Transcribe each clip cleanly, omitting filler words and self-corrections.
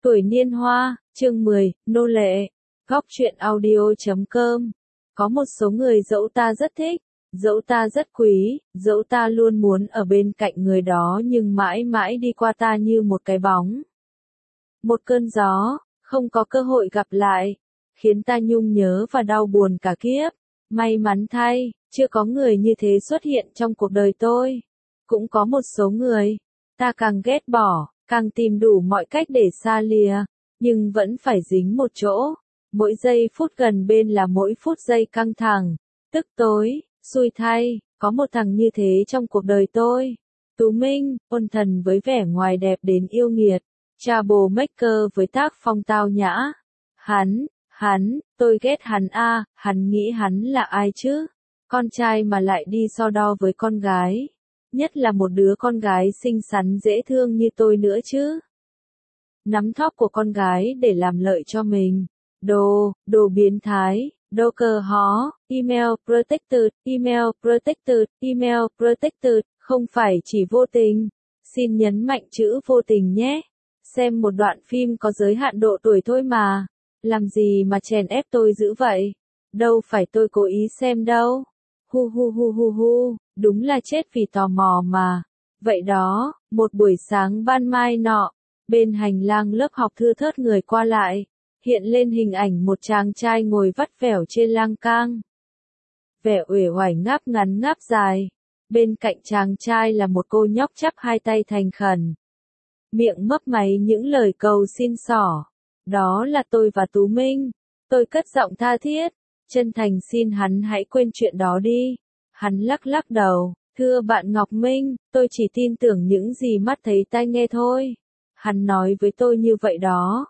Tuổi niên hoa, chương 10, nô lệ. Góc truyện audio.com. Có một số người dẫu ta rất thích, dẫu ta rất quý, dẫu ta luôn muốn ở bên cạnh người đó nhưng mãi mãi đi qua ta như một cái bóng. Một cơn gió, không có cơ hội gặp lại, khiến ta nhung nhớ và đau buồn cả kiếp. May mắn thay, chưa có người như thế xuất hiện trong cuộc đời tôi. Cũng có một số người, ta càng ghét bỏ, càng tìm đủ mọi cách để xa lìa, nhưng vẫn phải dính một chỗ. Mỗi giây phút gần bên là mỗi phút giây căng thẳng, tức tối, xui thay, có một thằng như thế trong cuộc đời tôi. Tú Minh, ôn thần với vẻ ngoài đẹp đến yêu nghiệt, troublemaker với tác phong tao nhã. Hắn, tôi ghét hắn a, hắn nghĩ hắn là ai chứ? Con trai mà lại đi so đo với con gái. Nhất là một đứa con gái xinh xắn dễ thương như tôi nữa chứ. Nắm thóp của con gái để làm lợi cho mình. Đồ biến thái, đồ cờ hó, email protected, không phải chỉ vô tình. Xin nhấn mạnh chữ vô tình nhé. Xem một đoạn phim có giới hạn độ tuổi thôi mà. Làm gì mà chèn ép tôi dữ vậy? Đâu phải tôi cố ý xem đâu. Hu, đúng là chết vì tò mò mà. Vậy đó, một buổi sáng ban mai nọ, bên hành lang lớp học thưa thớt người qua lại, hiện lên hình ảnh một chàng trai ngồi vắt vẻo trên lang cang. Vẻ uể oải ngáp ngắn ngáp dài, bên cạnh chàng trai là một cô nhóc chắp hai tay thành khẩn. Miệng mấp máy những lời cầu xin xỏ. Đó là tôi và Tú Minh. Tôi cất giọng tha thiết, chân thành xin hắn hãy quên chuyện đó đi. Hắn lắc đầu, thưa bạn Ngọc Minh, tôi chỉ tin tưởng những gì mắt thấy tai nghe thôi. Hắn nói với tôi như vậy đó.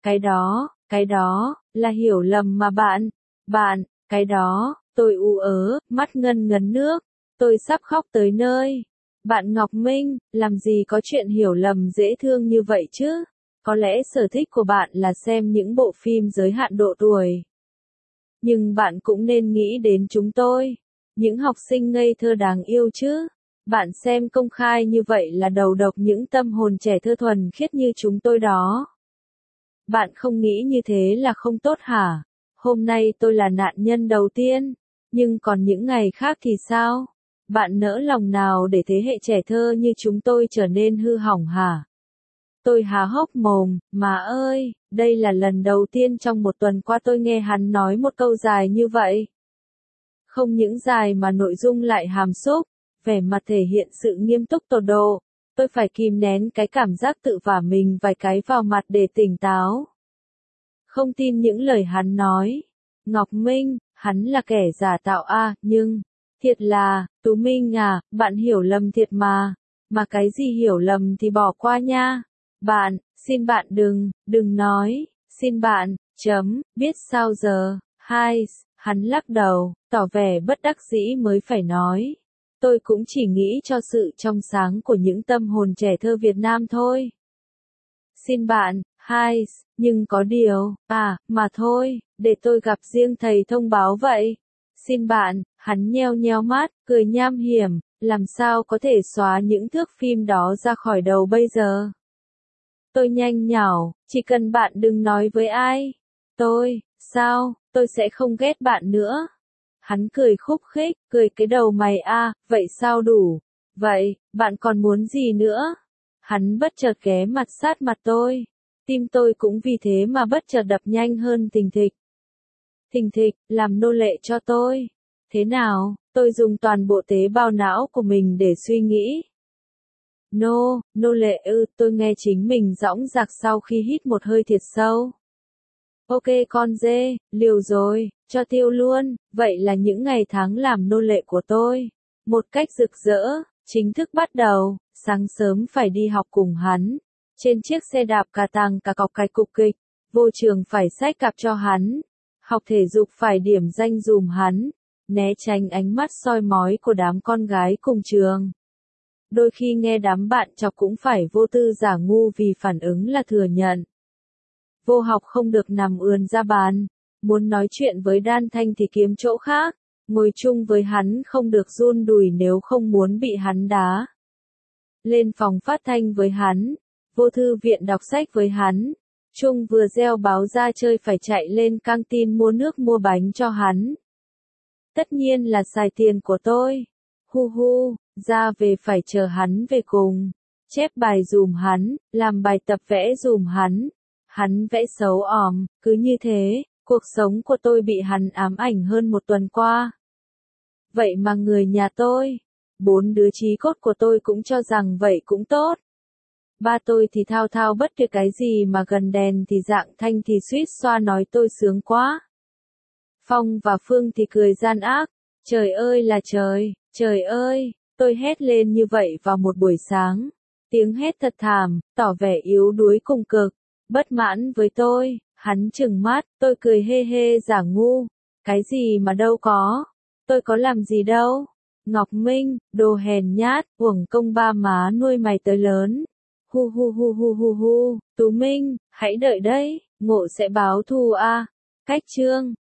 Cái đó, là hiểu lầm mà bạn, cái đó, tôi ú ớ, mắt ngân ngấn nước. Tôi sắp khóc tới nơi. Bạn Ngọc Minh, làm gì có chuyện hiểu lầm dễ thương như vậy chứ? Có lẽ sở thích của bạn là xem những bộ phim giới hạn độ tuổi. Nhưng bạn cũng nên nghĩ đến chúng tôi. Những học sinh ngây thơ đáng yêu chứ. Bạn xem công khai như vậy là đầu độc những tâm hồn trẻ thơ thuần khiết như chúng tôi đó. Bạn không nghĩ như thế là không tốt hả? Hôm nay tôi là nạn nhân đầu tiên. Nhưng còn những ngày khác thì sao? Bạn nỡ lòng nào để thế hệ trẻ thơ như chúng tôi trở nên hư hỏng hả? Tôi há hốc mồm, mà ơi, đây là lần đầu tiên trong một tuần qua tôi nghe hắn nói một câu dài như vậy. Không những dài mà nội dung lại hàm xúc, vẻ mặt thể hiện sự nghiêm túc tột độ. Tôi phải kìm nén cái cảm giác tự vả mình vài cái vào mặt để tỉnh táo. Không tin những lời hắn nói. Ngọc Minh, hắn là kẻ giả tạo nhưng, thiệt là, Tú Minh à, bạn hiểu lầm thiệt mà. Mà cái gì hiểu lầm thì bỏ qua nha. Bạn, xin bạn đừng nói, xin bạn, biết sao giờ, hắn lắc đầu, tỏ vẻ bất đắc dĩ mới phải nói. Tôi cũng chỉ nghĩ cho sự trong sáng của những tâm hồn trẻ thơ Việt Nam thôi. Xin bạn, nhưng có điều, mà thôi, để tôi gặp riêng thầy thông báo vậy. Xin bạn, hắn nheo mắt, cười nham hiểm, làm sao có thể xóa những thước phim đó ra khỏi đầu bây giờ. Tôi nhanh nhảu, chỉ cần bạn đừng nói với ai. Tôi sẽ không ghét bạn nữa. Hắn cười khúc khích, cười cái đầu mày vậy sao đủ? Vậy, bạn còn muốn gì nữa? Hắn bất chợt ghé mặt sát mặt tôi. Tim tôi cũng vì thế mà bất chợt đập nhanh hơn thình thịch. Thình thịch, làm nô lệ cho tôi. Thế nào, tôi dùng toàn bộ tế bào não của mình để suy nghĩ. Nô lệ tôi nghe chính mình dõng dạc sau khi hít một hơi thiệt sâu. Ok con dê, liều rồi, cho tiêu luôn, vậy là những ngày tháng làm nô lệ của tôi. Một cách rực rỡ, chính thức bắt đầu, sáng sớm phải đi học cùng hắn. Trên chiếc xe đạp cà tàng cà cọc cạch cục kịch, vô trường phải xách cặp cho hắn. Học thể dục phải điểm danh dùm hắn, né tránh ánh mắt soi mói của đám con gái cùng trường. Đôi khi nghe đám bạn chọc cũng phải vô tư giả ngu vì phản ứng là thừa nhận. Vô học không được nằm ườn ra bàn, muốn nói chuyện với Đan Thanh thì kiếm chỗ khác, ngồi chung với hắn không được run đùi nếu không muốn bị hắn đá. Lên phòng phát thanh với hắn, vô thư viện đọc sách với hắn, Trung vừa gieo báo ra chơi phải chạy lên căng tin mua nước mua bánh cho hắn. Tất nhiên là xài tiền của tôi. Hu hu, ra về phải chờ hắn về cùng. Chép bài dùm hắn, làm bài tập vẽ dùm hắn. Hắn vẽ xấu òm, cứ như thế, cuộc sống của tôi bị hắn ám ảnh hơn một tuần qua. Vậy mà người nhà tôi, 4 đứa chí cốt của tôi cũng cho rằng vậy cũng tốt. Ba tôi thì thao thao bất tuyệt cái gì mà gần đèn thì dạng thanh thì suýt xoa nói tôi sướng quá. Phong và Phương thì cười gian ác, trời ơi là trời ơi, tôi hét lên như vậy vào một buổi sáng. Tiếng hét thật thảm, tỏ vẻ yếu đuối cùng cực, bất mãn với tôi, hắn trừng mắt, tôi cười hê hê giả ngu, cái gì mà đâu có, tôi có làm gì đâu. Ngọc Minh, đồ hèn nhát, uổng công ba má nuôi mày tới lớn. Hu hu hu hu hu hu, Tú Minh, hãy đợi đấy, ngộ sẽ báo thù a. Cách chương